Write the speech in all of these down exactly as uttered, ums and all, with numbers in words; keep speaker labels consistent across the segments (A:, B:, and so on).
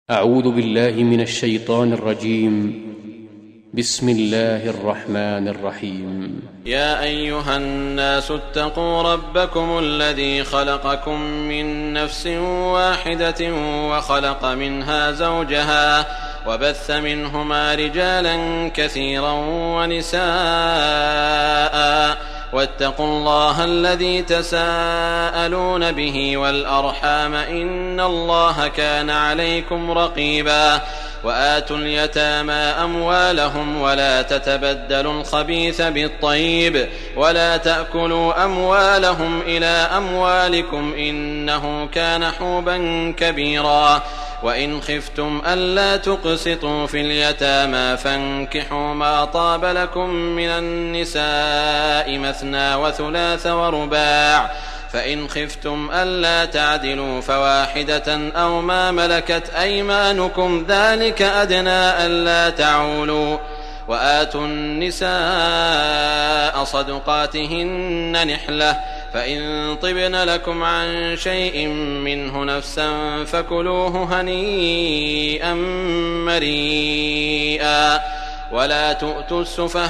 A: أعوذ بالله من الشيطان الرجيم. بسم الله الرحمن الرحيم.
B: يا أيها الناس اتقوا ربكم الذي خلقكم من نفس واحدة وخلق منها زوجها وبث منهما رجالا كثيرا ونساء واتقوا الله الذي تساءلون به والأرحام إن الله كان عليكم رقيبا وآتوا اليتامى أموالهم ولا تتبدلوا الخبيث بالطيب ولا تأكلوا أموالهم إلى أموالكم إنه كان حوبا كبيرا وإن خفتم ألا تقسطوا في اليتامى فانكحوا ما طاب لكم من النساء مثنى وثلاث ورباع فإن خفتم ألا تعدلوا فواحدة أو ما ملكت أيمانكم ذلك أدنى ألا تعولوا وآتوا النساء صدقاتهن نحلة فإن طبن لكم عن شيء منه نفسا فكلوه هنيئا مريئا ولا تؤتوا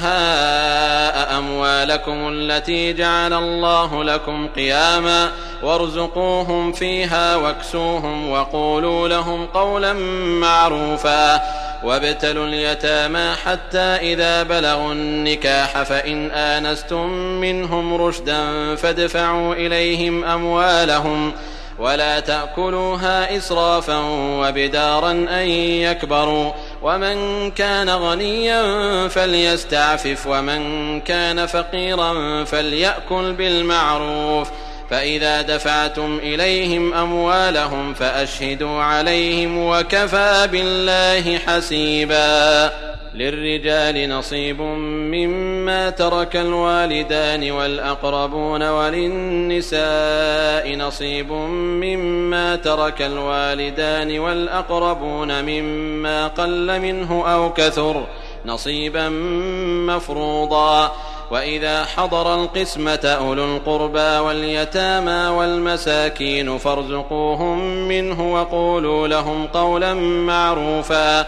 B: السفهاء أموالكم التي جعل الله لكم قياما وارزقوهم فيها واكسوهم وقولوا لهم قولا معروفا وابتلوا اليتامى حتى إذا بلغوا النكاح فإن آنستم منهم رشدا فادفعوا إليهم أموالهم ولا تأكلوها إسرافا وبدارا أن يكبروا ومن كان غنيا فليستعفف ومن كان فقيرا فليأكل بالمعروف فإذا دفعتم إليهم أموالهم فأشهدوا عليهم وكفى بالله حسيبا. للرجال نصيب مما ترك الوالدان والأقربون وللنساء نصيب مما ترك الوالدان والأقربون مما قل منه أو كثر نصيبا مفروضا وإذا حضر القسمة أولو القربى واليتامى والمساكين فارزقوهم منه وقولوا لهم قولا معروفا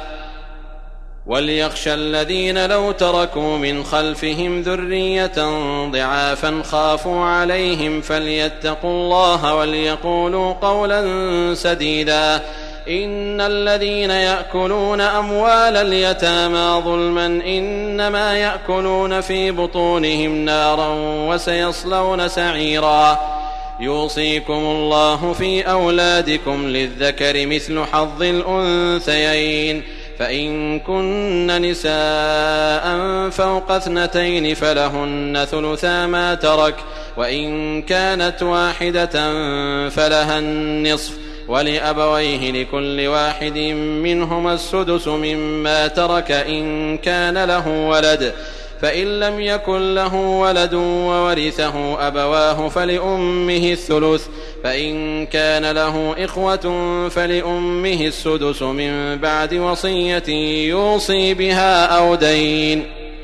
B: وليخشى الذين لو تركوا من خلفهم ذرية ضعافا خافوا عليهم فليتقوا الله وليقولوا قولا سديدا إن الذين يأكلون أموال اليتامى ظلما إنما يأكلون في بطونهم نارا وسيصلون سعيرا يوصيكم الله في أولادكم للذكر مثل حظ الأنثيين فإن كن نساء فوق اثنتين فلهن ثلثا ما ترك وإن كانت واحدة فلها النصف ولأبويه لكل واحد منهما السدس مما ترك إن كان له ولد فإن لم يكن له ولد وورثه أبواه فلأمه الثلث فإن كان له إخوة فلأمه السدس من بعد وصية يوصي بها أو دين.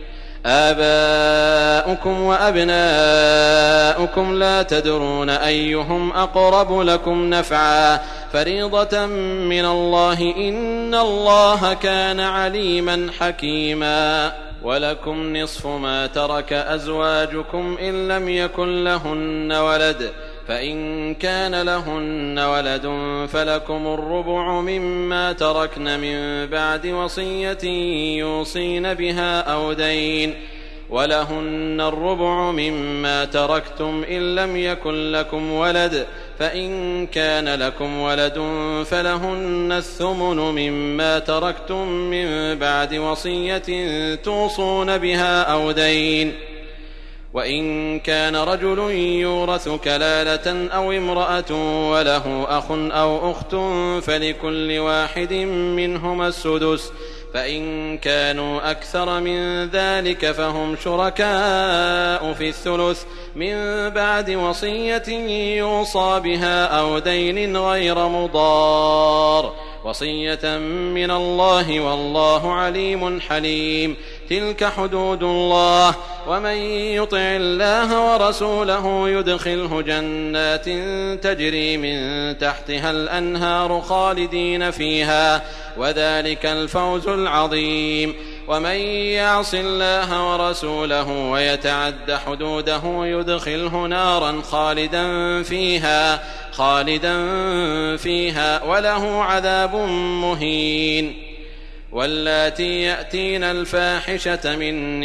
B: آباؤكم وأبناؤكم لا تدرون أيهم أقرب لكم نفعا فريضة من الله إن الله كان عليما حكيما. ولكم نصف ما ترك أزواجكم إن لم يكن لهن ولد فإن كان لهن ولد فلكم الربع مما تركن من بعد وصية يوصين بها أو دين ولهن الربع مما تركتم إن لم يكن لكم ولد فإن كان لكم ولد فلهن الثمن مما تركتم من بعد وصية توصون بها أو دين وإن كان رجل يورث كلالة أو امرأة وله أخ أو أخت فلكل واحد منهما السدس فإن كانوا أكثر من ذلك فهم شركاء في الثلث من بعد وصية يوصى بها أو دين غير مضار وصية من الله والله عليم حليم. تلك حدود الله ومن يطع الله ورسوله يدخله جنات تجري من تحتها الأنهار خالدين فيها وذلك الفوز العظيم ومن يعص الله ورسوله ويتعد حدوده يدخله نارا خالدا فيها خالدا فيها وله عذاب مهين واللاتي يأتين الفاحشة من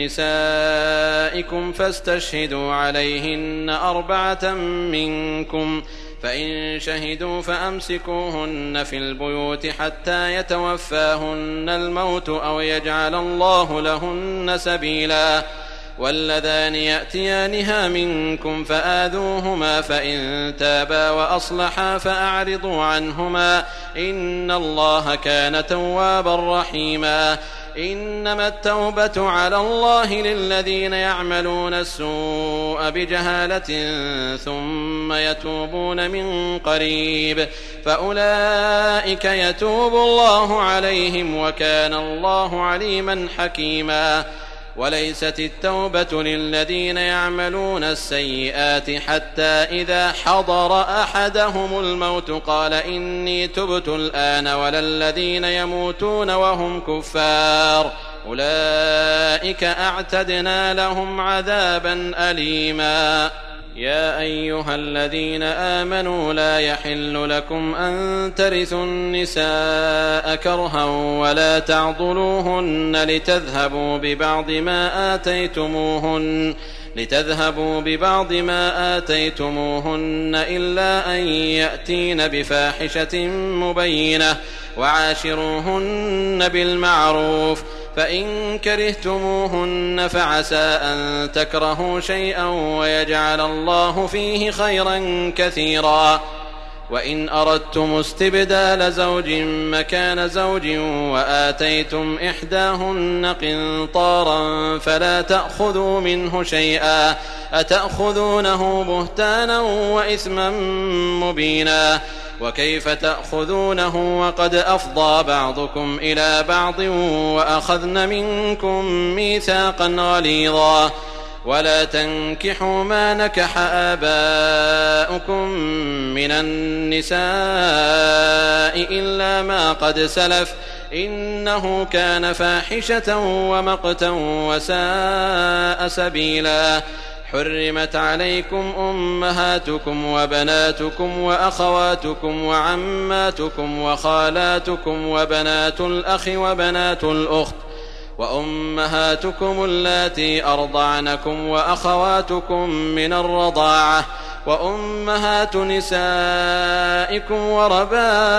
B: نسائكم فاستشهدوا عليهن أربعة منكم فإن شهدوا فأمسكوهن في البيوت حتى يتوفاهن الموت أو يجعل الله لهن سبيلا واللذان يأتيانها منكم فآذوهما فإن تابا وأصلحا فأعرضوا عنهما إن الله كان توابا رحيما إنما التوبة على الله للذين يعملون السوء بجهالة ثم يتوبون من قريب فأولئك يتوب الله عليهم وكان الله عليما حكيما وليست التوبة للذين يعملون السيئات حتى إذا حضر أحدهم الموت قال إني تبت الآن ولا الذين يموتون وهم كفار أولئك أعتدنا لهم عذابا أليما يا أيها الذين آمنوا لا يحل لكم أن ترثوا النساء كرها ولا تعضلوهن لتذهبوا ببعض ما آتيتموهن لتذهبوا ببعض ما آتيتموهن إلا أن يأتين بفاحشة مبينة وعاشروهن بالمعروف فإن كرهتموهن فعسى أن تكرهوا شيئا ويجعل الله فيه خيرا كثيرا وإن أردتم استبدال زوج مكان زوج وآتيتم إحداهن قنطارا فلا تأخذوا منه شيئا أتأخذونه بهتانا وإثما مبينا وكيف تأخذونه وقد أفضى بعضكم إلى بعض وأخذن منكم ميثاقا غليظا ولا تنكحوا ما نكح آباؤكم من النساء إلا ما قد سلف إنه كان فاحشة ومقتا وساء سبيلا حرمت عليكم أمهاتكم وبناتكم وأخواتكم وعماتكم وخالاتكم وبنات الأخ وبنات الأخت وأمهاتكم اللاتي أرضعنكم وأخواتكم من الرضاعة وأمهات نسائكم وربائبكم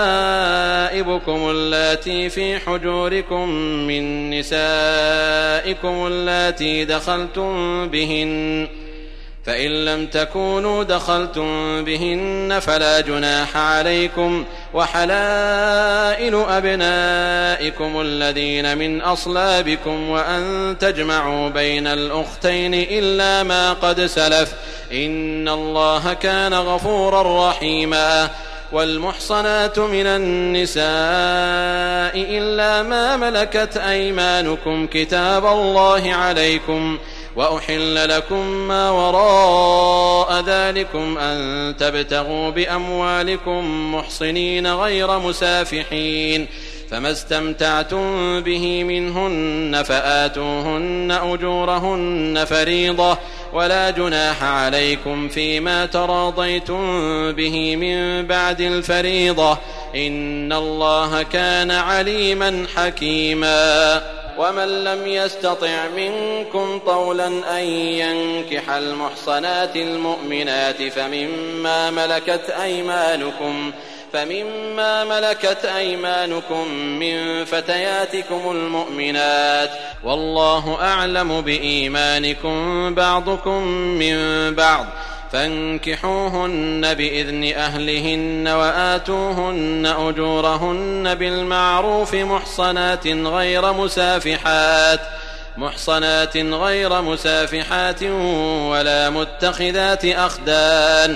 B: اللاتي في حجوركم من نسائكم اللاتي دخلتم بهن فإن لم تكونوا دخلتم بهن فلا جناح عليكم وحلائل أبنائكم الذين من أصلابكم وأن تجمعوا بين الأختين إلا ما قد سلف إن الله كان غفورا رحيما والمحصنات من النساء إلا ما ملكت أيمانكم كتاب الله عليكم وأحل لكم ما وراء ذلكم أن تبتغوا بأموالكم محصنين غير مسافحين فما استمتعتم به منهن فآتوهن أجورهن فريضة ولا جناح عليكم فيما تراضيتم به من بعد الفريضة إن الله كان عليما حكيما ومن لم يستطع منكم طولا أن ينكح المحصنات المؤمنات فمما ملكت أيمانكم فمما ملكت أيمانكم من فتياتكم المؤمنات والله أعلم بإيمانكم بعضكم من بعض فانكحوهن بإذن أهلهن وآتوهن أجورهن بالمعروف محصنات غير مسافحات محصنات غير مسافحات ولا متخذات أخدان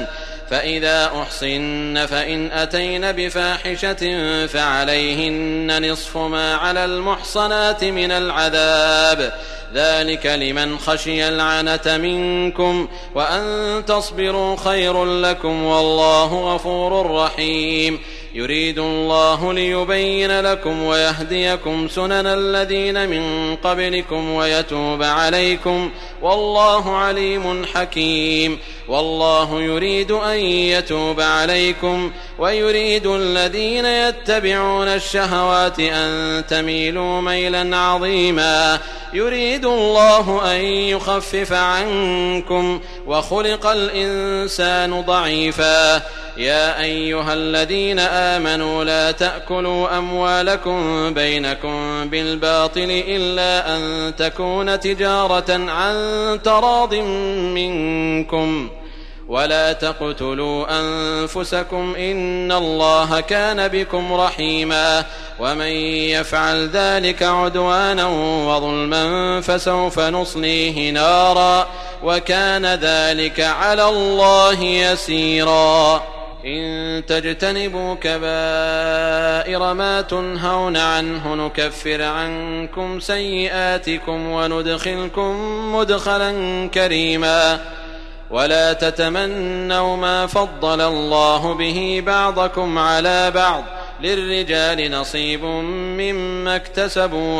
B: فإذا أحصن فإن أتين بفاحشة فعليهن نصف ما على المحصنات من العذاب، ذلك لمن خشي العنة منكم، وأن تصبروا خير لكم، والله غفور رحيم. يريد الله ليبين لكم ويهديكم سنن الذين من قبلكم ويتوب عليكم، والله عليم حكيم. والله يريد أن يتوب عليكم، ويريد الذين يتبعون الشهوات أن تميلوا ميلا عظيما. يريد الله أن يخفف عنكم، وخلق الإنسان ضعيفا. يا أيها الذين آمنوا لا تأكلوا أموالكم بينكم بالباطل إلا أن تكون تجارة عن تراض منكم، ولا تقتلوا أنفسكم إن الله كان بكم رحيما. ومن يفعل ذلك عدوانا وظلما فسوف نصليه نارا، وكان ذلك على الله يسيرا. إن تجتنبوا كبائر ما تنهون عنه نكفر عنكم سيئاتكم وندخلكم مدخلا كريما. ولا تتمنوا ما فضل الله به بعضكم على بعض، للرجال نصيب مما اكتسبوا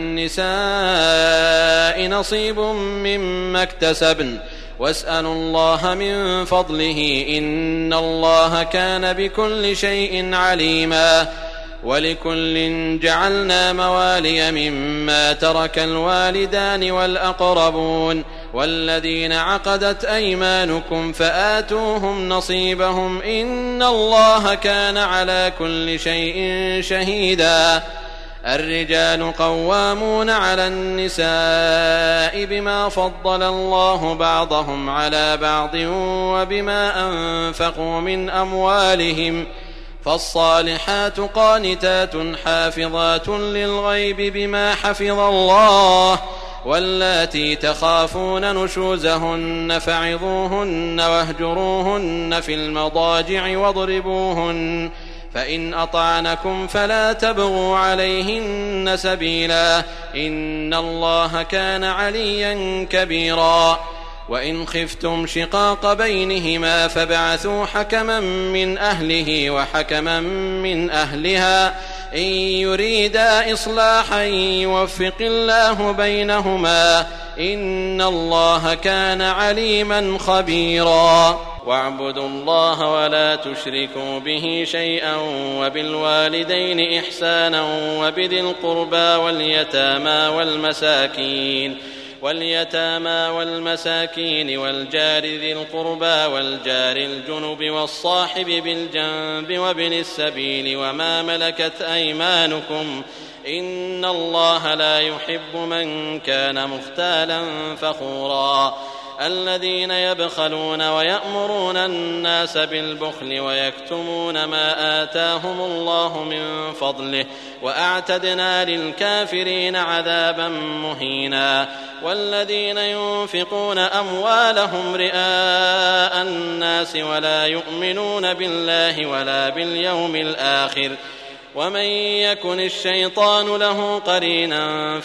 B: وللنساء نصيب مما اكتسبن، واسألوا الله من فضله إن الله كان بكل شيء عليما. ولكل جعلنا موالي مما ترك الوالدان والأقربون والذين عقدت أيمانكم فآتوهم نصيبهم إن الله كان على كل شيء شهيدا. الرجال قوامون على النساء بما فضل الله بعضهم على بعض وبما أنفقوا من أموالهم، فالصالحات قانتات حافظات للغيب بما حفظ الله. واللاتي تخافون نشوزهن فعظوهن واهجروهن في المضاجع واضربوهن، فإن أطعنكم فلا تبغوا عليهن سبيلا إن الله كان عليا كبيرا. وإن خفتم شقاق بينهما فابعثوا حكما من أهله وحكما من أهلها إن يريدا إصلاحا يوفق الله بينهما إن الله كان عليما خبيرا. واعبدوا الله ولا تشركوا به شيئا وبالوالدين إحسانا وبذي القربى واليتامى والمساكين واليتامى والمساكين والجار ذي القربى والجار الجنب والصاحب بالجنب وابن السبيل وما ملكت أيمانكم إن الله لا يحب من كان مختالا فخورا. الذين يبخلون ويأمرون الناس بالبخل ويكتمون ما آتاهم الله من فضله وأعتدنا للكافرين عذابا مهينا. والذين ينفقون أموالهم رئاء الناس ولا يؤمنون بالله ولا باليوم الآخر ومن يكن الشيطان له قرينا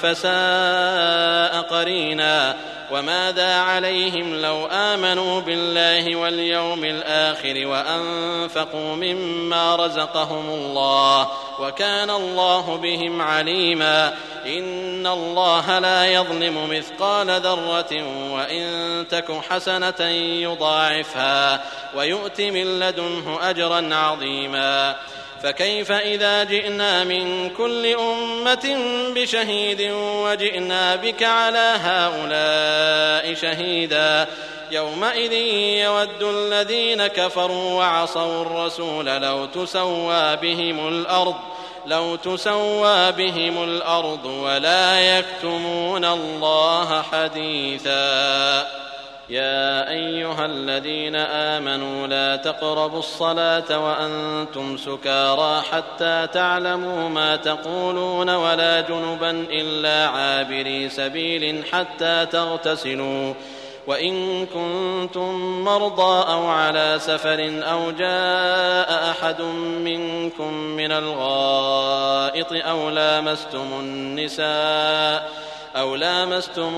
B: فساء قرينا. وماذا عليهم لو آمنوا بالله واليوم الآخر وأنفقوا مما رزقهم الله وكان الله بهم عليما. إن الله لا يظلم مثقال ذرة وإن تك حسنة يضاعفها ويؤت من لدنه أجرا عظيما. فكيف إذا جئنا من كل أمة بشهيد وجئنا بك على هؤلاء شهيدا يومئذ يود الذين كفروا وعصوا الرسول لو تسوى بهم الأرض لو تسوى بهم الأرض ولا يكتمون الله حديثا. يا أيها الذين آمنوا لا تقربوا الصلاة وأنتم سكارى حتى تعلموا ما تقولون ولا جنبا إلا عابري سبيل حتى تغتسلوا وإن كنتم مرضى أو على سفر أو جاء أحد منكم من الغائط أو لامستم النساء أو لامستم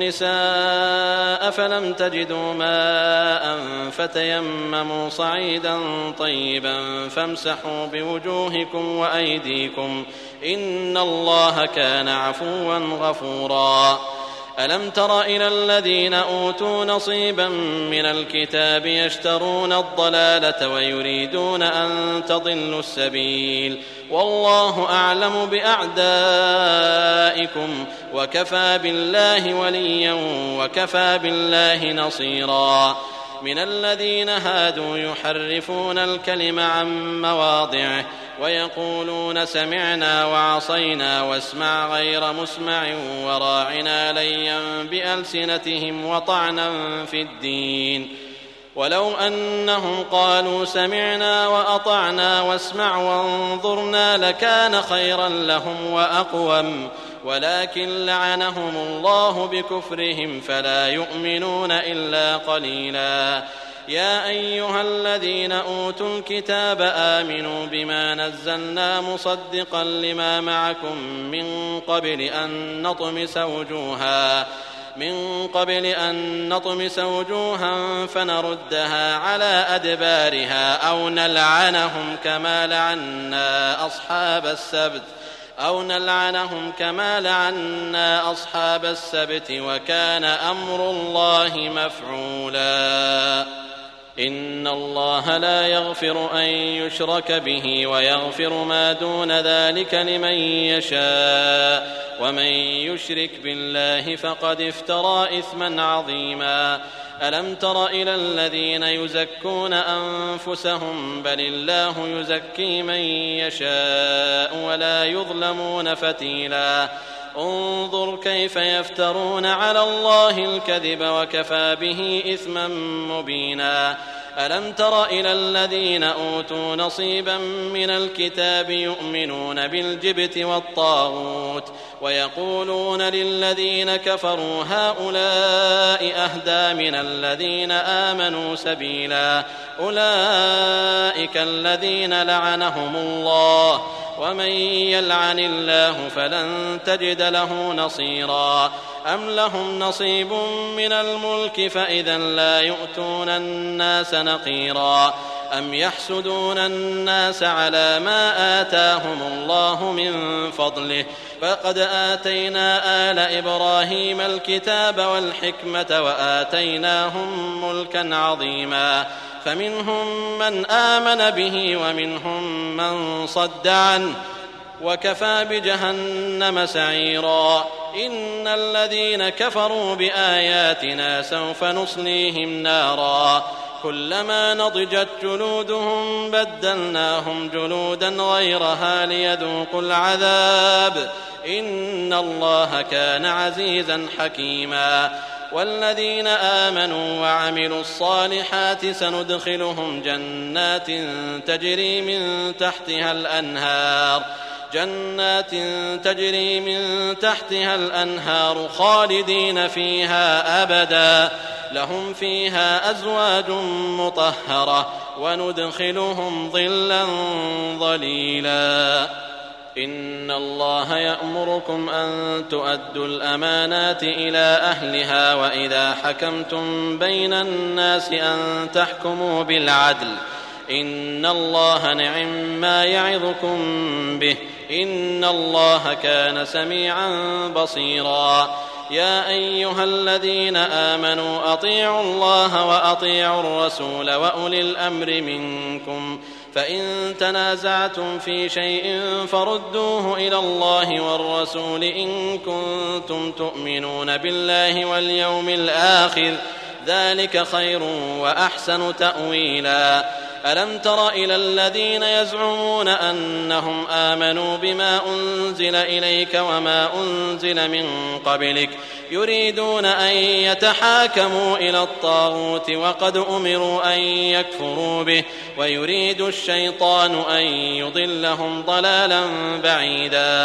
B: النساء فلم تجدوا ماء فتيمموا صعيدا طيبا فامسحوا بوجوهكم وأيديكم إن الله كان عفوا غفورا. ألم تر إلى الذين أوتوا نصيبا من الكتاب يشترون الضلالة ويريدون أن تضلوا السبيل والله أعلم بأعدائكم وكفى بالله وليا وكفى بالله نصيرا. من الذين هادوا يحرفون الكلم عن مواضعه ويقولون سمعنا وعصينا واسمع غير مسمع وراعنا ليا بألسنتهم وطعنا في الدين ولو أنهم قالوا سمعنا وأطعنا واسمع وانظرنا لكان خيرا لهم وأقوم ولكن لعنهم الله بكفرهم فلا يؤمنون إلا قليلا. يا أيها الذين أوتوا الكتاب آمنوا بما نزلنا مصدقا لما معكم من قبل أن نطمس وجوها من قبل أن نطمس وجوها فنردها على أدبارها أو نلعنهم كما لعنا أصحاب السبت أو نلعنهم كما لعنا أصحاب السبت وكان أمر الله مفعولا. إن الله لا يغفر أن يشرك به ويغفر ما دون ذلك لمن يشاء ومن يشرك بالله فقد افترى إثما عظيما. ألم تر إلى الذين يزكون أنفسهم بل الله يزكي من يشاء ولا يظلمون فتيلا. انظر كيف يفترون على الله الكذب وكفى به إثما مبينا. ألم تر إلى الذين أوتوا نصيبا من الكتاب يؤمنون بالجبت والطاغوت ويقولون للذين كفروا هؤلاء أهدى من الذين آمنوا سبيلا. أولئك الذين لعنهم الله ومن يلعن الله فلن تجد له نصيرا. أم لهم نصيب من الملك فإذا لا يؤتون الناس نقيرا. أم يحسدون الناس على ما آتاهم الله من فضله فقد آتينا آل إبراهيم الكتاب والحكمة وآتيناهم ملكا عظيما. فمنهم من آمن به ومنهم من صد عنه وكفى بجهنم سعيرا. إن الذين كفروا بآياتنا سوف نصليهم نارا كلما نضجت جلودهم بدلناهم جلودا غيرها ليذوقوا العذاب إن الله كان عزيزا حكيما. والذين آمنوا وعملوا الصالحات سندخلهم جنات تجري من تحتها الأنهار جنات تجري من تحتها الأنهار خالدين فيها أبدا لهم فيها أزواج مطهرة وندخلهم ظلا ظليلا. إن الله يأمركم أن تؤدوا الأمانات إلى أهلها وإذا حكمتم بين الناس أن تحكموا بالعدل إن الله نعم ما يعظكم به إن الله كان سميعا بصيرا. يا أيها الذين آمنوا أطيعوا الله وأطيعوا الرسول وأولي الأمر منكم فإن تنازعتم في شيء فردوه إلى الله والرسول إن كنتم تؤمنون بالله واليوم الآخر ذلك خير وأحسن تأويلا. ألم تر إلى الذين يزعمون أنهم آمنوا بما أنزل إليك وما أنزل من قبلك يريدون أن يتحاكموا إلى الطاغوت وقد أمروا أن يكفروا به ويريد الشيطان أن يضلهم ضلالا بعيدا.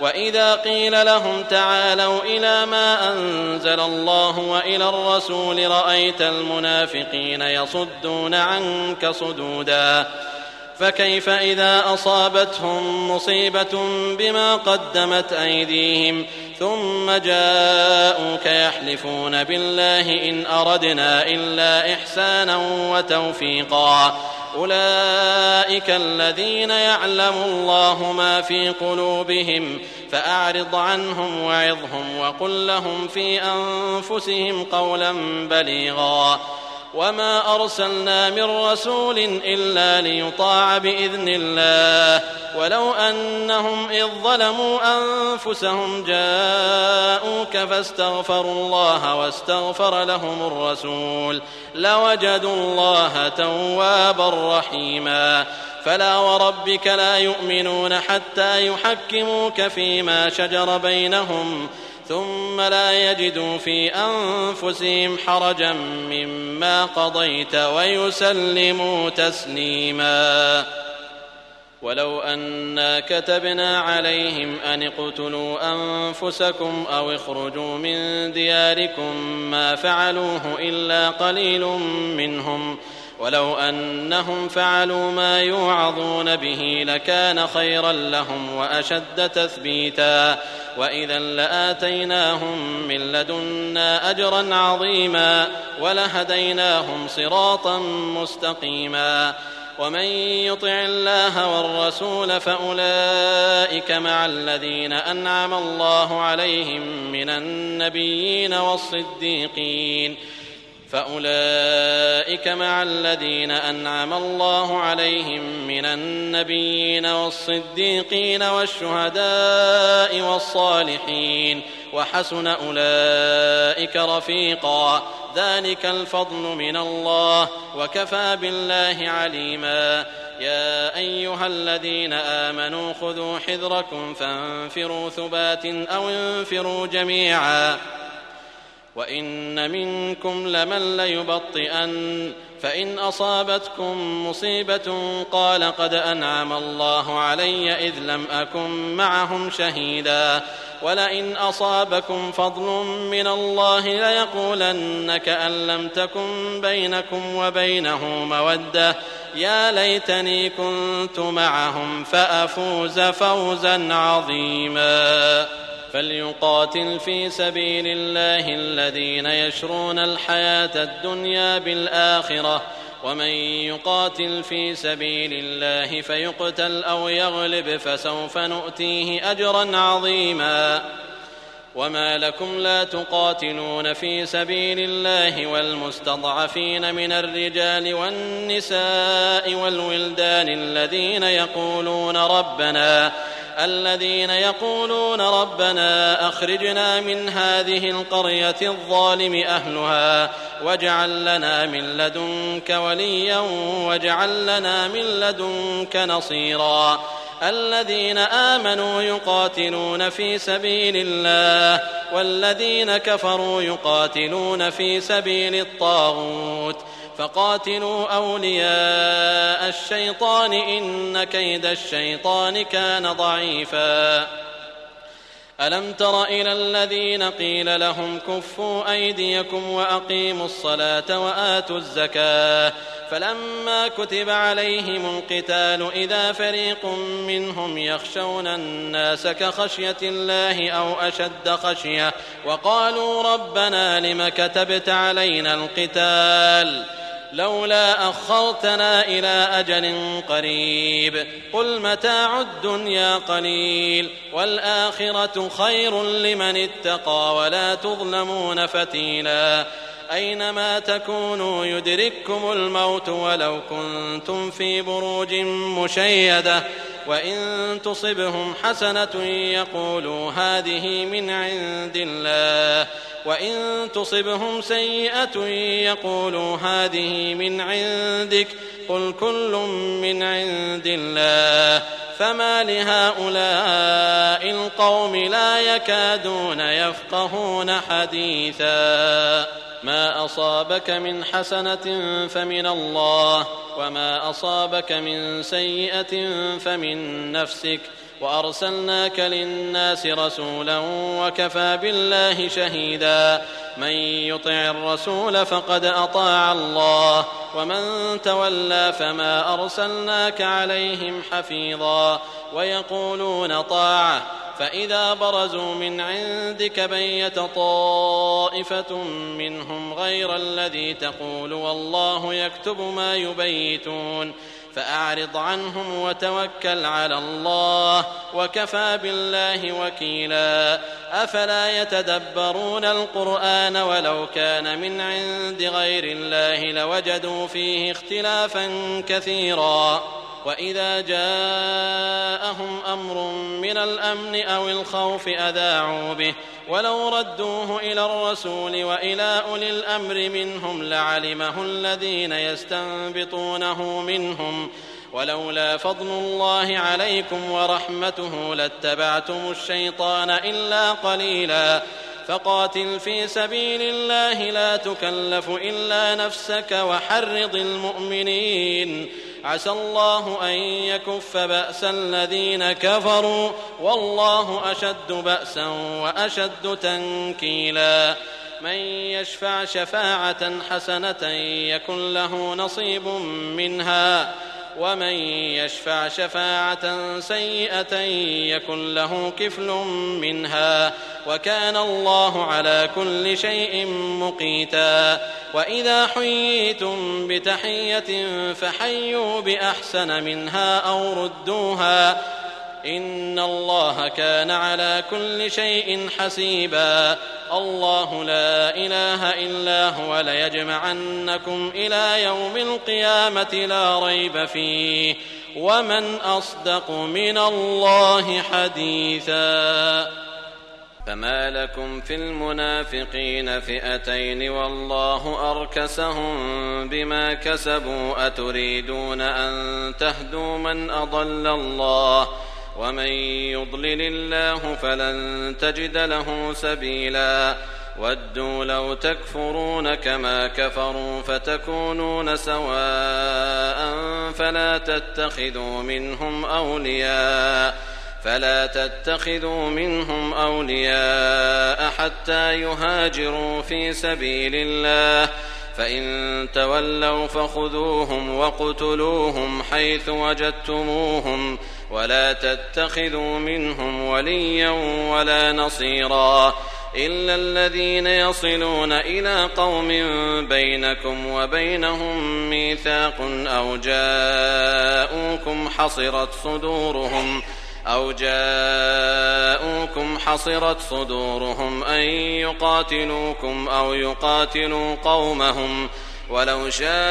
B: وإذا قيل لهم تعالوا إلى ما أنزل الله وإلى الرسول رأيت المنافقين يصدون عنك صدودا فكيف إذا أصابتهم مصيبة بما قدمت أيديهم ثم جاءوك يحلفون بالله إن أردنا إلا إحسانا وتوفيقا أولئك الذين يعلم الله ما في قلوبهم فأعرض عنهم وعظهم وقل لهم في أنفسهم قولا بليغا وما أرسلنا من رسول إلا ليطاع بإذن الله ولو أنهم إذ ظلموا أنفسهم جاءوك فاستغفروا الله واستغفر لهم الرسول لوجدوا الله توابا رحيما فلا وربك لا يؤمنون حتى يحكموك فيما شجر بينهم ثم لا يجدوا في أنفسهم حرجا مما قضيت ويسلموا تسليما ولو أنا كتبنا عليهم أن اقتلوا أنفسكم أو اخرجوا من دياركم ما فعلوه إلا قليل منهم ولو أنهم فعلوا ما يوعظون به لكان خيرا لهم وأشد تثبيتا وإذا لآتيناهم من لدنا أجرا عظيما ولهديناهم صراطا مستقيما ومن يطع الله والرسول فأولئك مع الذين أنعم الله عليهم من النبيين والصديقين فأولئك مع الذين أنعم الله عليهم من النبيين والصديقين والشهداء والصالحين وحسن أولئك رفيقا ذلك الفضل من الله وكفى بالله عليما يا أيها الذين آمنوا خذوا حذركم فانفروا ثبات أو انفروا جميعا وإن منكم لمن ليبطئن فإن أصابتكم مصيبة قال قد أنعم الله علي إذ لم أكن معهم شهيدا ولئن أصابكم فضل من الله ليقولن كأن لم تكن بينكم وبينه مودة يا ليتني كنت معهم فأفوز فوزا عظيما فليقاتل في سبيل الله الذين يشرون الحياة الدنيا بالآخرة ومن يقاتل في سبيل الله فيقتل أو يغلب فسوف نؤتيه أجرا عظيما وما لكم لا تقاتلون في سبيل الله والمستضعفين من الرجال والنساء والولدان الذين يقولون ربنا الذين يقولون ربنا أخرجنا من هذه القرية الظالم أهلها واجعل لنا من لدنك وليا واجعل لنا من لدنك نصيرا الذين آمنوا يقاتلون في سبيل الله والذين كفروا يقاتلون في سبيل الطاغوت فقاتلوا أولياء الشيطان إن كيد الشيطان كان ضعيفا ألم تر إلى الذين قيل لهم كفوا أيديكم وأقيموا الصلاة وآتوا الزكاة فلما كتب عليهم القتال إذا فريق منهم يخشون الناس كخشية الله أو أشد خشية وقالوا ربنا لم كتبت علينا القتال لولا أخرتنا إلى أجل قريب قل متاع الدنيا قليل والآخرة خير لمن اتقى ولا تظلمون فتيلا أينما تكونوا يدرككم الموت ولو كنتم في بروج مشيدة وإن تصبهم حسنة يقولوا هذه من عند الله وإن تصبهم سيئة يقولوا هذه من عندك قل كل من عند الله فما لهؤلاء القوم لا يكادون يفقهون حديثا ما أصابك من حسنة فمن الله وما أصابك من سيئة فمن نفسك وأرسلناك للناس رسولا وكفى بالله شهيدا من يطع الرسول فقد أطاع الله ومن تولى فما أرسلناك عليهم حفيظا ويقولون طاعة فإذا برزوا من عندك بيت طائفة منهم غير الذي تقول والله يكتب ما يبيتون فأعرض عنهم وتوكل على الله وكفى بالله وكيلا أفلا يتدبرون القرآن ولو كان من عند غير الله لوجدوا فيه اختلافا كثيرا وإذا جاءهم أمر من الأمن أو الخوف أذاعوا به ولو ردوه إلى الرسول وإلى أولي الأمر منهم لعلمه الذين يستنبطونه منهم ولولا فضل الله عليكم ورحمته لاتبعتم الشيطان إلا قليلا فقاتل في سبيل الله لا تكلف إلا نفسك وحرض المؤمنين عسى الله أن يكف بأس الذين كفروا والله أشد بأسا وأشد تنكيلا من يشفع شفاعة حسنة يكن له نصيب منها ومن يشفع شفاعة سيئة يكن له كفل منها وكان الله على كل شيء مقيتا وإذا حييتم بتحية فحيوا بأحسن منها أو ردوها إن الله كان على كل شيء حسيبا الله لا إله إلا هو ليجمعنكم إلى يوم القيامة لا ريب فيه ومن أصدق من الله حديثا فما لكم في المنافقين فئتين والله أركسهم بما كسبوا أتريدون أن تهدوا من أضل الله ومن يضلل الله فلن تجد له سبيلا ودوا لو تكفرون كما كفروا فتكونون سواء فلا تتخذوا منهم أولياء فلا تتخذوا منهم أولياء حتى يهاجروا في سبيل الله فإن تولوا فخذوهم وقتلوهم حيث وجدتموهم ولا تتخذوا منهم وليا ولا نصيرا إلا الذين يصلون إلى قوم بينكم وبينهم ميثاق أو جاءوكم حصرت صدورهم أو جاءوكم حصرت صدورهم أن يقاتلوكم أو يقاتلوا قومهم ولو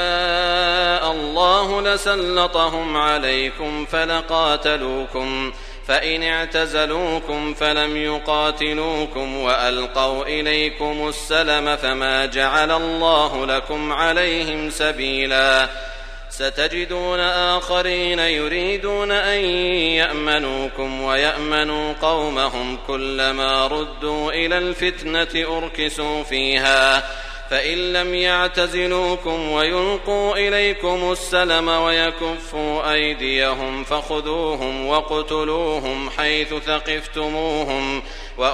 B: شاء الله لسلطهم عليكم فلقاتلوكم فإن اعتزلوكم فلم يقاتلوكم وألقوا إليكم السلم فما جعل الله لكم عليهم سبيلا ستجدون آخرين يريدون أن يأمنوكم ويأمنوا قومهم كلما ردوا إلى الفتنة أركسوا فيها فإن لم يعتزلوكم ويلقوا إليكم السلم ويكفوا أيديهم فخذوهم وقتلوهم حيث ثقفتموهم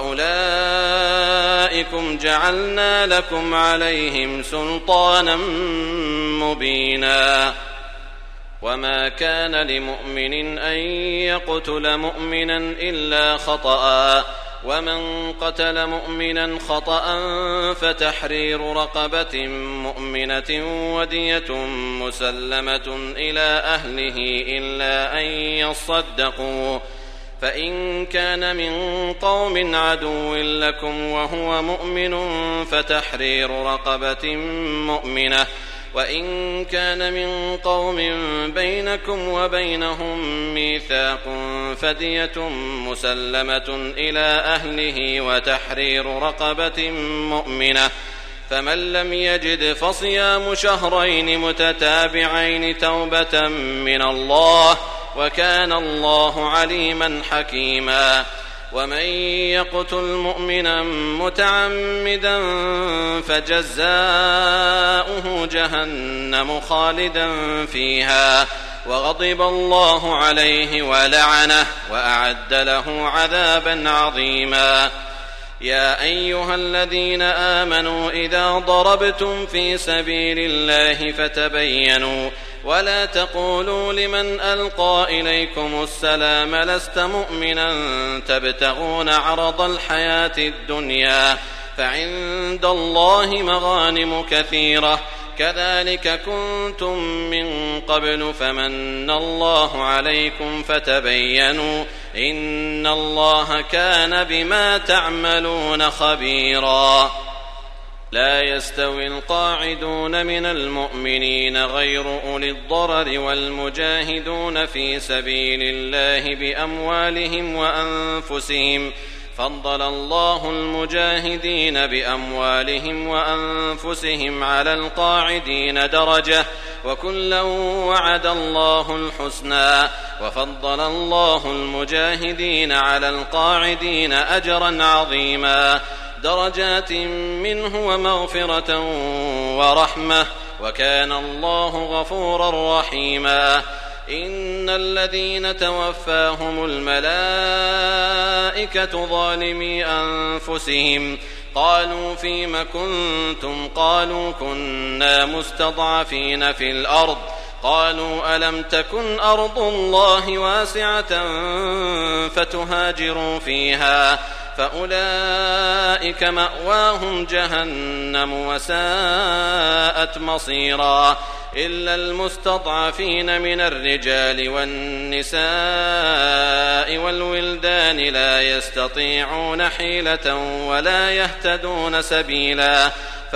B: وأولئكم جعلنا لكم عليهم سلطانا مبينا وما كان لمؤمن أن يقتل مؤمنا إلا خطأ ومن قتل مؤمنا خطأ فتحرير رقبة مؤمنة ودية مسلمة إلى أهله إلا أن يصدقوا فإن كان من قوم عدو لكم وهو مؤمن فتحرير رقبة مؤمنة وإن كان من قوم بينكم وبينهم ميثاق فدية مسلمة إلى أهله وتحرير رقبة مؤمنة فمن لم يجد فصيام شهرين متتابعين توبة من الله وكان الله عليما حكيما ومن يقتل مؤمنا متعمدا فجزاؤه جهنم خالدا فيها وغضب الله عليه ولعنه وأعد له عذابا عظيما. يا أيها الذين آمنوا إذا ضربتم في سبيل الله فتبينوا ولا تقولوا لمن ألقى إليكم السلام لست مؤمنا تبتغون عرض الحياة الدنيا فعند الله مغانم كثيرة كذلك كنتم من قبل فمن الله عليكم فتبينوا إن الله كان بما تعملون خبيرا. لا يستوي القاعدون من المؤمنين غير أولي الضرر والمجاهدون في سبيل الله بأموالهم وأنفسهم فضل الله المجاهدين بأموالهم وأنفسهم على القاعدين درجة وكلا وعد الله الحسنى وفضل الله المجاهدين على القاعدين أجرا عظيما درجات منه ومغفرة ورحمة وكان الله غفورا رحيما. إن الذين توفاهم الملائكة ظالمي أنفسهم قالوا فيم كنتم قالوا كنا مستضعفين في الأرض قالوا ألم تكن أرض الله واسعة فتهاجروا فيها فأولئك مأواهم جهنم وساءت مصيرا إلا المستضعفين من الرجال والنساء والولدان لا يستطيعون حيلة ولا يهتدون سبيلا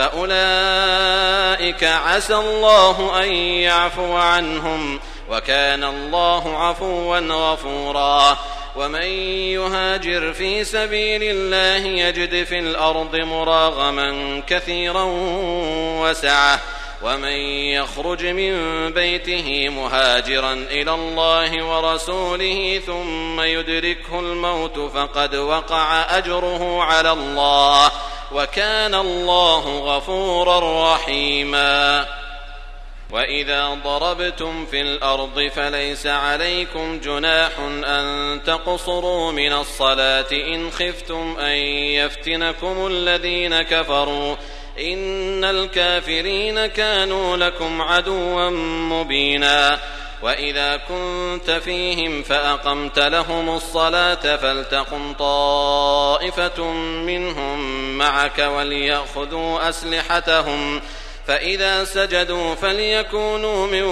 B: فأولئك عسى الله أن يعفو عنهم وكان الله عفوا غفورا. ومن يهاجر في سبيل الله يجد في الأرض مراغما كثيرا وسعة ومن يخرج من بيته مهاجرا إلى الله ورسوله ثم يدركه الموت فقد وقع أجره على الله وكان الله غفورا رحيما. وإذا ضربتم في الأرض فليس عليكم جناح أن تقصروا من الصلاة إن خفتم أن يفتنكم الذين كفروا إن الكافرين كانوا لكم عدوا مبينا. وإذا كنت فيهم فأقمت لهم الصلاة فلتقم طائفة منهم معك وليأخذوا أسلحتهم فإذا سجدوا فليكونوا من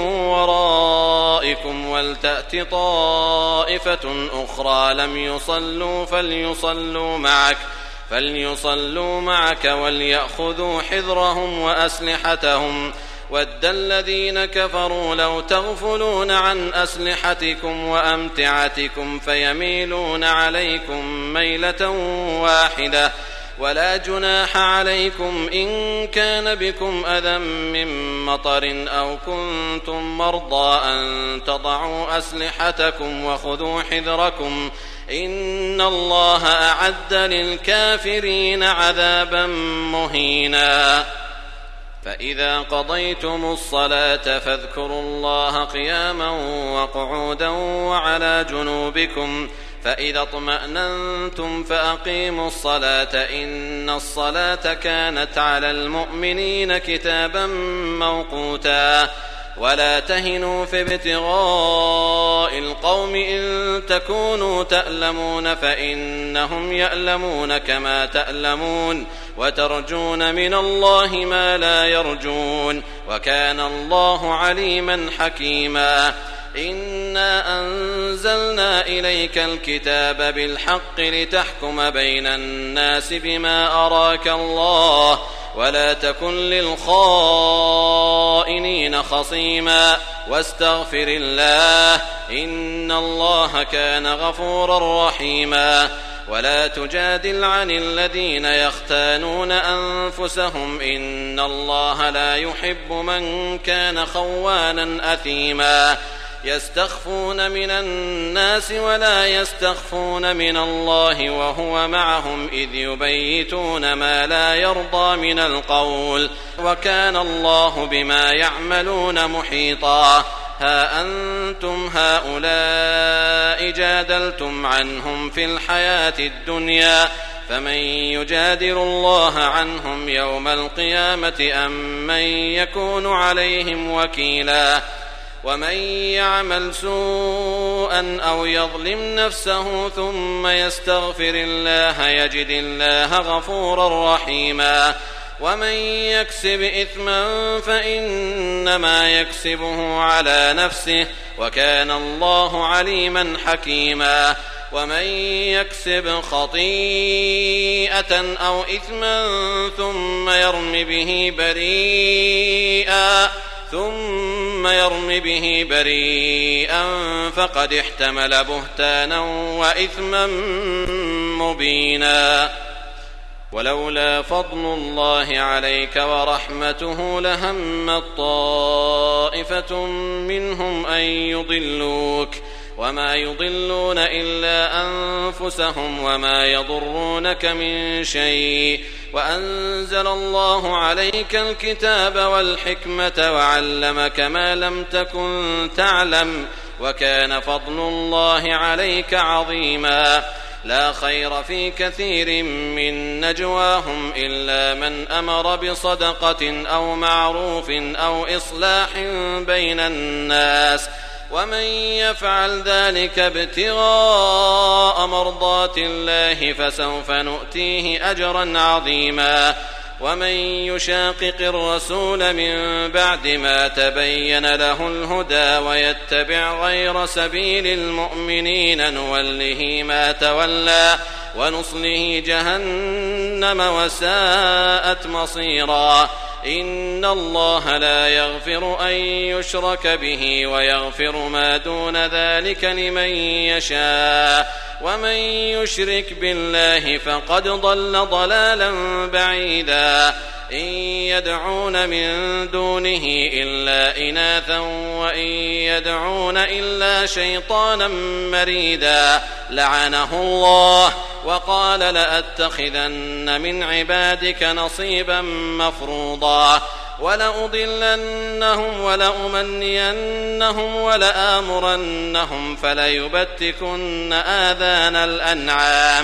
B: ورائكم ولتأت طائفة أخرى لم يصلوا فليصلوا معك فليصلوا معك وليأخذوا حذرهم وأسلحتهم ود الذين كفروا لو تغفلون عن أسلحتكم وأمتعتكم فيميلون عليكم ميلة واحدة ولا جناح عليكم إن كان بكم أذى من مطر أو كنتم مرضى أن تضعوا أسلحتكم وخذوا حذركم إن الله أعد للكافرين عذابا مهينا. فإذا قضيتم الصلاة فاذكروا الله قياما وقعودا وعلى جنوبكم فإذا اطمأننتم فأقيموا الصلاة إن الصلاة كانت على المؤمنين كتابا موقوتا. ولا تهنوا في ابتغاء القوم إن تكونوا تألمون فإنهم يألمون كما تألمون وترجون من الله ما لا يرجون وكان الله عليما حكيما. إنا أنزلنا إليك الكتاب بالحق لتحكم بين الناس بما أراك الله ولا تكن للخائنين خصيما واستغفر الله إن الله كان غفورا رحيما. ولا تجادل عن الذين يختانون أنفسهم إن الله لا يحب من كان خوانا أثيما. يستخفون من الناس ولا يستخفون من الله وهو معهم إذ يبيتون ما لا يرضى من القول وكان الله بما يعملون محيطا. ها أنتم هؤلاء جادلتم عنهم في الحياة الدنيا فمن يجادل الله عنهم يوم القيامة أم من يكون عليهم وكيلا ومن يعمل سوءا أو يظلم نفسه ثم يستغفر الله يجد الله غفورا رحيما ومن يكسب إثما فإنما يكسبه على نفسه وكان الله عليما حكيما ومن يكسب خطيئة أو إثما ثم يرم به بريئا ثم يرم به بريئا فقد احتمل بهتانا وإثما مبينا ولولا فضل الله عليك ورحمته لهمت طائفة منهم أن يضلوك وما يضلون إلا أنفسهم وما يضرونك من شيء وأنزل الله عليك الكتاب والحكمة وعلمك ما لم تكن تعلم وكان فضل الله عليك عظيما لا خير في كثير من نجواهم إلا من أمر بصدقة أو معروف أو إصلاح بين الناس ومن يفعل ذلك ابتغاء مرضات الله فسوف نؤتيه أجرا عظيما ومن يشاقق الرسول من بعد ما تبين له الهدى ويتبع غير سبيل المؤمنين نوله ما تولى ونصله جهنم وساءت مصيرا إن الله لا يغفر أن يشرك به ويغفر ما دون ذلك لمن يشاء ومن يشرك بالله فقد ضل ضلالا بعيدا إن يدعون من دونه إلا إناثا وإن يدعون إلا شيطانا مريدا لعنه الله وقال لأتخذن من عبادك نصيبا مفروضا ولأضلنهم ولأمنينهم ولآمرنهم فليبتكن آذان الأنعام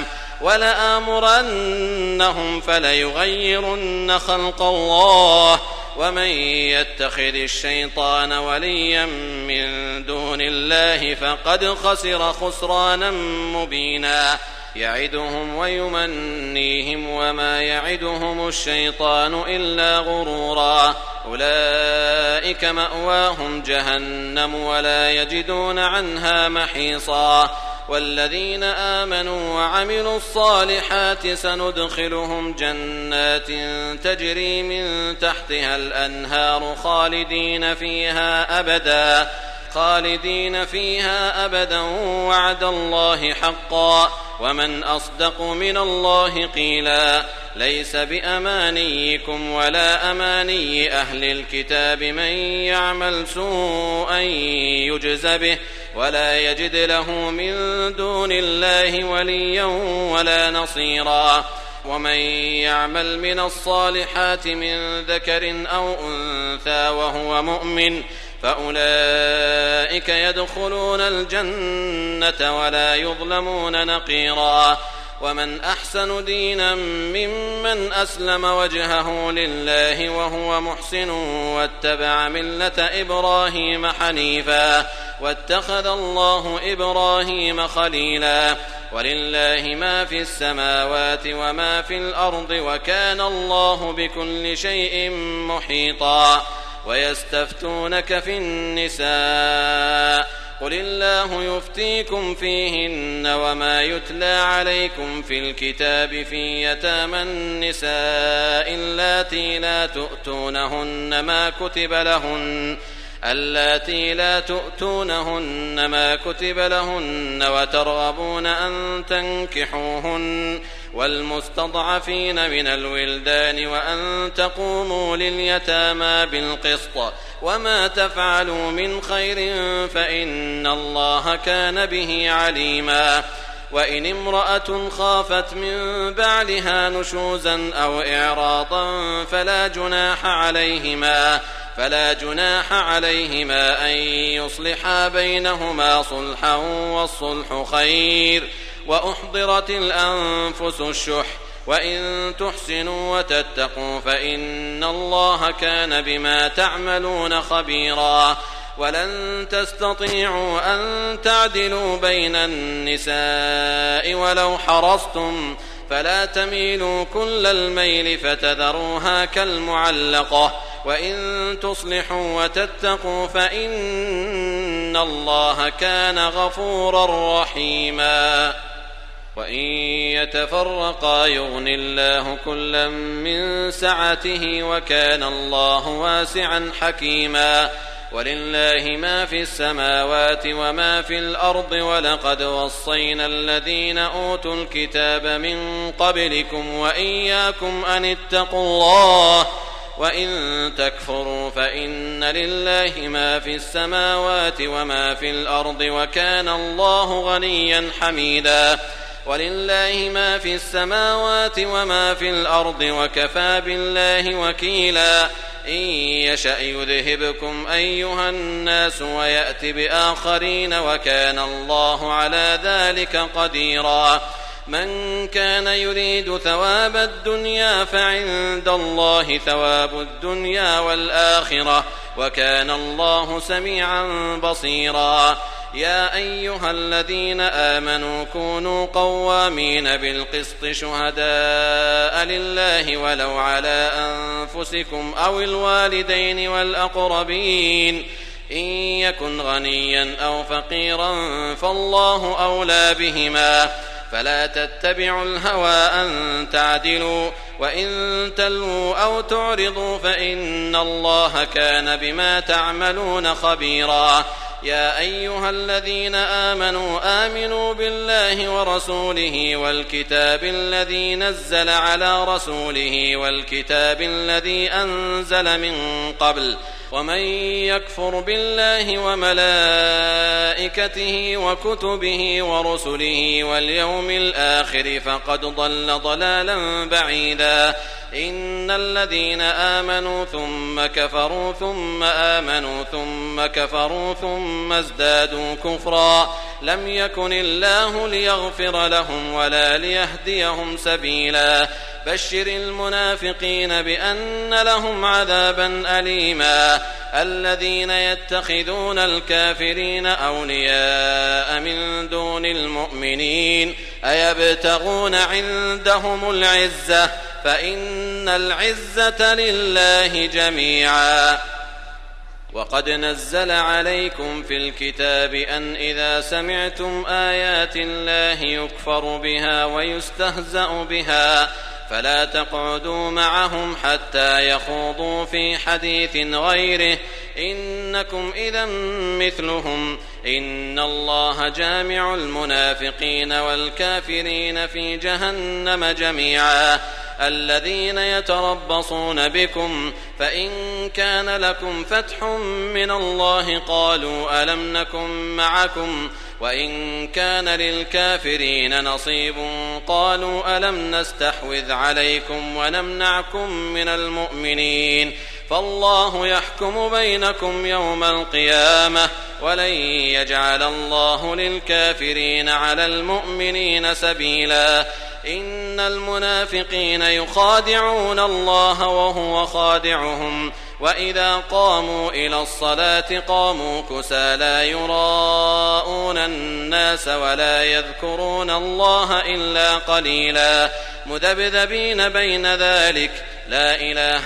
B: ولآمرنهم فليغيرن خلق الله ومن يتخذ الشيطان وليا من دون الله فقد خسر خسرانا مبينا يعدهم ويمنيهم وما يعدهم الشيطان إلا غرورا أولئك مأواهم جهنم ولا يجدون عنها محيصا والذين آمنوا وعملوا الصالحات سندخلهم جنات تجري من تحتها الأنهار خالدين فيها أبدا خالدين فيها أبدا وعد الله حقا ومن أصدق من الله قيلا ليس بأمانيكم ولا أماني أهل الكتاب من يعمل سوءا يجز به ولا يجد له من دون الله وليا ولا نصيرا ومن يعمل من الصالحات من ذكر أو أنثى وهو مؤمن فأولئك يدخلون الجنة ولا يظلمون نقيرا ومن أحسن دينا ممن أسلم وجهه لله وهو محسن واتبع ملة إبراهيم حنيفا واتخذ الله إبراهيم خليلا ولله ما في السماوات وما في الأرض وكان الله بكل شيء محيطا ويستفتونك في النساء قل الله يفتيكم فيهن وما يتلى عليكم في الكتاب في يتامى النساء اللاتي لا تؤتونهن ما كتب لهن اللاتي لا تؤتونهن ما كتب لهن وترغبون أن تنكحوهن والمستضعفين من الولدان وأن تقوموا لليتامى بالقسط وما تفعلوا من خير فإن الله كان به عليما وإن امرأة خافت من بعلها نشوزا أو إعراضا فلا جناح عليهما فلا جناح عليهما أن يصلحا بينهما صلحا والصلح خير وأحضرت الأنفس الشح وإن تحسنوا وتتقوا فإن الله كان بما تعملون خبيرا ولن تستطيعوا أن تعدلوا بين النساء ولو حرصتم فلا تميلوا كل الميل فتذروها كالمعلقة وإن تصلحوا وتتقوا فإن الله كان غفورا رحيما وإن يتفرقا يغن الله كلا من سعته وكان الله واسعا حكيما ولله ما في السماوات وما في الأرض ولقد وصينا الذين أوتوا الكتاب من قبلكم وإياكم أن اتقوا الله وإن تكفروا فإن لله ما في السماوات وما في الأرض وكان الله غنيا حميدا ولله ما في السماوات وما في الأرض وكفى بالله وكيلا إن يشأ يذهبكم أيها الناس ويأت بآخرين وكان الله على ذلك قديرا من كان يريد ثواب الدنيا فعند الله ثواب الدنيا والآخرة وكان الله سميعا بصيرا يا أيها الذين آمنوا كونوا قوامين بالقسط شهداء لله ولو على أنفسكم أو الوالدين والأقربين إن يكن غنيا أو فقيرا فالله أولى بهما فلا تتبعوا الهوى أن تعدلوا وإن تلووا أو تعرضوا فإن الله كان بما تعملون خبيرا يا أيها الذين آمنوا آمنوا بالله ورسوله والكتاب الذي نزل على رسوله والكتاب الذي أنزل من قبل ومن يكفر بالله وملائكته وكتبه ورسله واليوم الآخر فقد ضل ضلالا بعيدا إن الذين آمنوا ثم كفروا ثم آمنوا ثم كفروا ثم ازدادوا كفرا لم يكن الله ليغفر لهم ولا ليهديهم سبيلا بشر المنافقين بأن لهم عذابا أليما الذين يتخذون الكافرين أولياء من دون المؤمنين أيبتغون عندهم العزة فإن العزة لله جميعا وقد نزل عليكم في الكتاب أن إذا سمعتم آيات الله يكفر بها ويستهزأ بها فلا تقعدوا معهم حتى يخوضوا في حديث غيره إنكم إذا مثلهم إن الله جامع المنافقين والكافرين في جهنم جميعا الذين يتربصون بكم فإن كان لكم فتح من الله قالوا ألم نكن معكم وإن كان للكافرين نصيب قالوا ألم نستحوذ عليكم ونمنعكم من المؤمنين فالله يحكم بينكم يوم القيامة ولن يجعل الله للكافرين على المؤمنين سبيلا إن المنافقين يخادعون الله وهو خادعهم وإذا قاموا إلى الصلاة قاموا كسى لا يراءون الناس ولا يذكرون الله إلا قليلا مذبذبين بين ذلك لا إله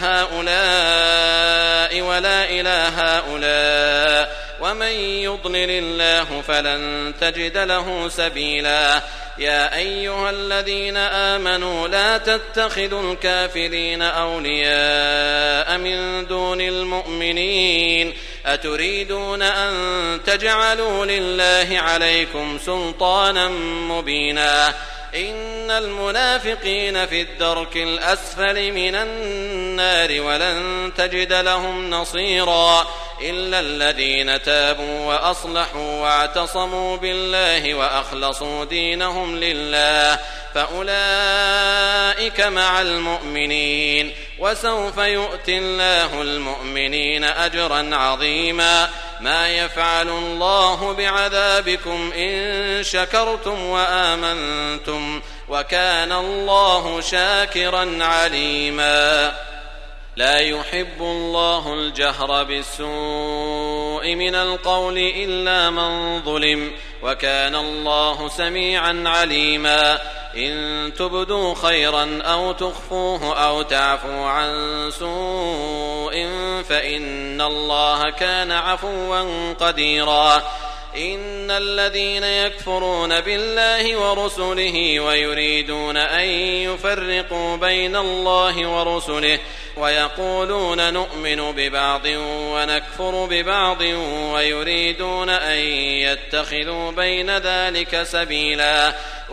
B: هؤلاء ولا إله هؤلاء ومن يضلل الله فلن تجد له سبيلا يا أيها الذين آمنوا لا تتخذوا الكافرين أولياء من دون المؤمنين أتريدون أن تجعلوا لله عليكم سلطانا مبينا إن المنافقين في الدرك الأسفل من النار ولن تجد لهم نصيرا إلا الذين تابوا وأصلحوا واعتصموا بالله وأخلصوا دينهم لله فأولئك مع المؤمنين وسوف يؤتي الله المؤمنين أجرا عظيما ما يفعل الله بعذابكم إن شكرتم وآمنتم وكان الله شاكرا عليما لا يحب الله الجهر بالسوء من القول إلا من ظلم وكان الله سميعا عليما إن تبدوا خيرا أو تخفوه أو تعفوا عن سوء فإن الله كان عفوا قديرا إن الذين يكفرون بالله ورسله ويريدون أن يفرقوا بين الله ورسله ويقولون نؤمن ببعض ونكفر ببعض ويريدون أن يتخذوا بين ذلك سبيلا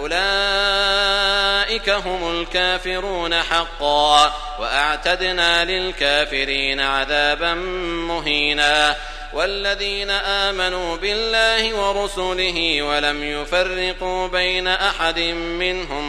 B: أولئك هم الكافرون حقا وأعتدنا للكافرين عذابا مهينا والذين آمنوا بالله ورسله ولم يفرقوا بين أحد منهم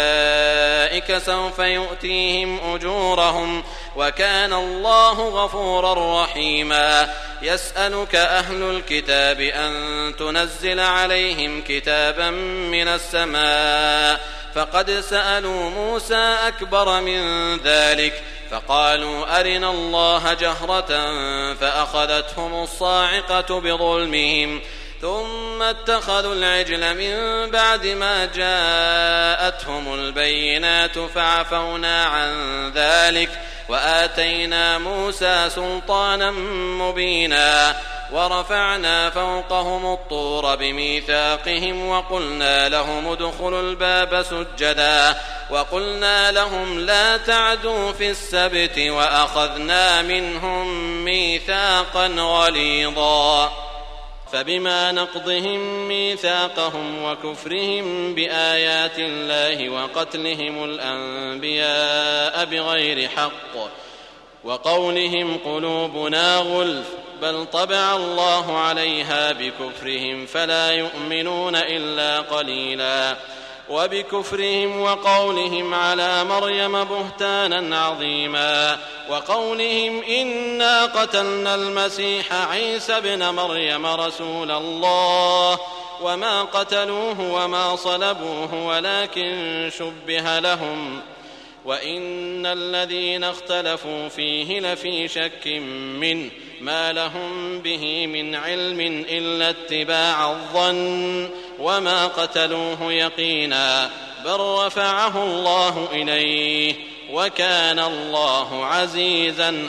B: أولئك سوف يؤتيهم أجورهم وكان الله غفورا رحيما يسألك أهل الكتاب أن تنزل عليهم كتابا من السماء فقد سألوا موسى أكبر من ذلك فقالوا أرنا الله جهرة فأخذتهم الصاعقة بظلمهم ثم اتخذوا العجل من بعد ما جاءتهم البينات فعفونا عن ذلك وآتينا موسى سلطانا مبينا ورفعنا فوقهم الطور بميثاقهم وقلنا لهم ادخلوا الباب سجدا وقلنا لهم لا تعدوا في السبت وأخذنا منهم ميثاقا غليظا فبما نقضهم ميثاقهم وكفرهم بآيات الله وقتلهم الأنبياء بغير حق وقولهم قلوبنا غلف بل طبع الله عليها بكفرهم فلا يؤمنون إلا قليلا وبكفرهم وقولهم على مريم بهتانا عظيما وقولهم إنا قتلنا المسيح عيسى ابن مريم رسول الله وما قتلوه وما صلبوه ولكن شبه لهم وإن الذين اختلفوا فيه لفي شك منه ما لهم به من علم إلا اتباع الظن وما قتلوه يقينا بل رفعه الله إليه وكان الله عزيزا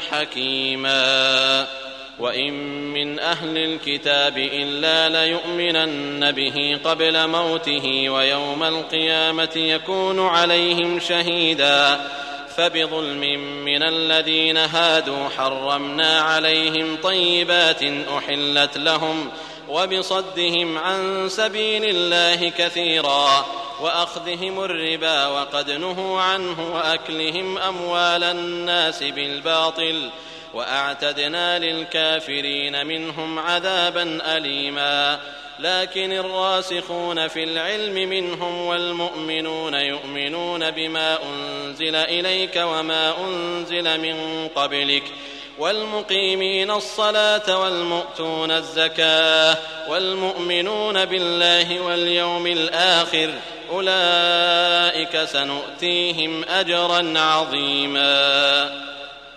B: حكيما وإن من أهل الكتاب إلا ليؤمنن به قبل موته ويوم القيامة يكون عليهم شهيدا فبظلم من الذين هادوا حرمنا عليهم طيبات أحلت لهم وبصدهم عن سبيل الله كثيرا وأخذهم الربا وقد نهوا عنه وأكلهم أموال الناس بالباطل وأعتدنا للكافرين منهم عذابا أليما لكن الراسخون في العلم منهم والمؤمنون يؤمنون بما أنزل إليك وما أنزل من قبلك والمقيمين الصلاة والمؤتون الزكاة والمؤمنون بالله واليوم الآخر أولئك سنؤتيهم أجرا عظيما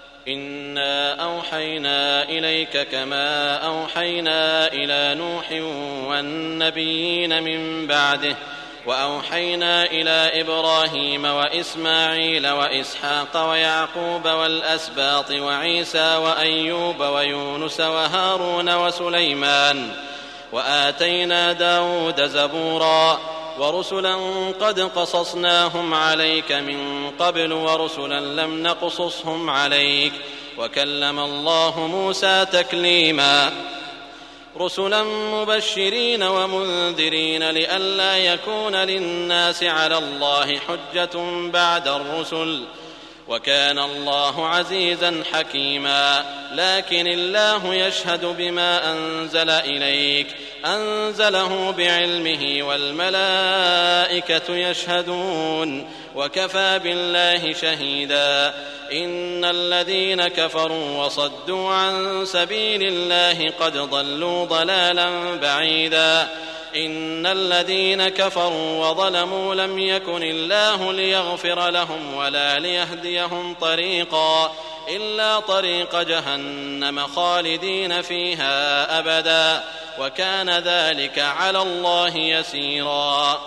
B: إنا أوحينا إليك كما أوحينا إلى نوح والنبيين من بعده وأوحينا إلى إبراهيم وإسماعيل وإسحاق ويعقوب والأسباط وعيسى وأيوب ويونس وهارون وسليمان وآتينا داود زبورا ورسلا قد قصصناهم عليك من قبل ورسلا لم نقصصهم عليك وكلم الله موسى تكليما رسلا مبشرين ومنذرين لئلا يكون للناس على الله حجة بعد الرسل وكان الله عزيزا حكيما. لكن الله يشهد بما أنزل إليك أنزله بعلمه والملائكة يشهدون وكفى بالله شهيدا. إن الذين كفروا وصدوا عن سبيل الله قد ضلوا ضلالا بعيدا. إن الذين كفروا وظلموا لم يكن الله ليغفر لهم ولا ليهديهم طريقا إلا طريق جهنم خالدين فيها أبدا وكان ذلك على الله يسيرا.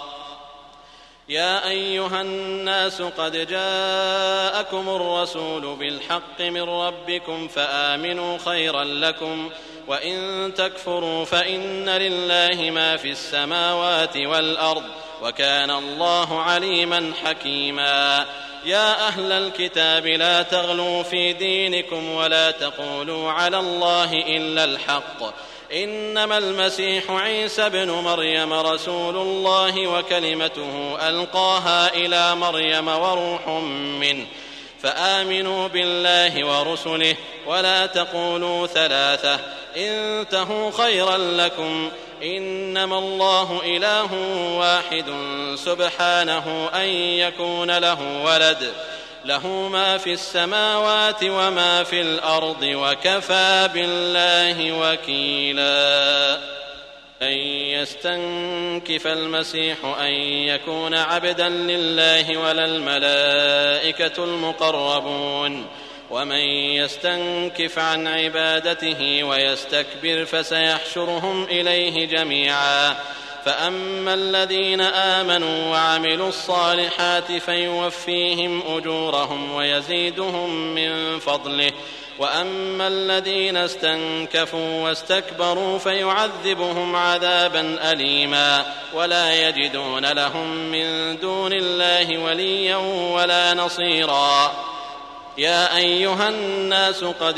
B: يا أيها الناس قد جاءكم الرسول بالحق من ربكم فآمنوا خيرا لكم وإن تكفروا فإن لله ما في السماوات والأرض وكان الله عليما حكيما. يا أهل الكتاب لا تغلوا في دينكم ولا تقولوا على الله إلا الحق إنما المسيح عيسى بن مريم رسول الله وكلمته ألقاها إلى مريم وروح منه فآمنوا بالله ورسله ولا تقولوا ثلاثة انتهوا خيرا لكم إنما الله إله واحد سبحانه أن يكون له ولد له ما في السماوات وما في الأرض وكفى بالله وكيلا. أن يستنكف المسيح أن يكون عبدا لله ولا الملائكة المقربون ومن يستنكف عن عبادته ويستكبر فسيحشرهم إليه جميعا. فأما الذين آمنوا وعملوا الصالحات فيوفيهم أجورهم ويزيدهم من فضله وأما الذين استنكفوا واستكبروا فيعذبهم عذابا أليما ولا يجدون لهم من دون الله وليا ولا نصيرا. يا أيها الناس قد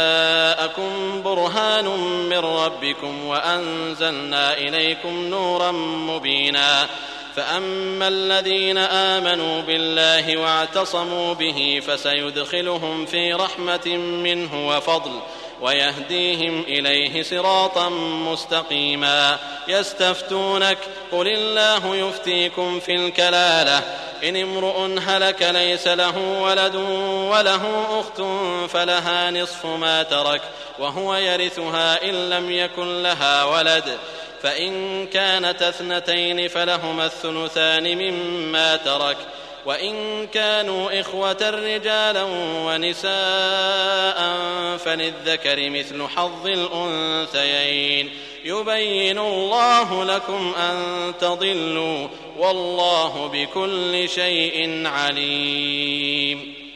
B: جاءكم برهان من ربكم وأنزلنا إليكم نورا مبينا. فأما الذين آمنوا بالله واعتصموا به فسيدخلهم في رحمة منه وفضل ويهديهم إليه صراطا مستقيما. يستفتونك قل الله يفتيكم في الكلالة إن امرؤ هلك ليس له ولد وله أخت فلها نصف ما ترك وهو يرثها إن لم يكن لها ولد فإن كانت اثنتين فلهما الثلثان مما ترك وإن كانوا إخوة رجالا ونساء فللذكر مثل حظ الأنثيين يبين الله لكم أن تضلوا والله بكل شيء عليم.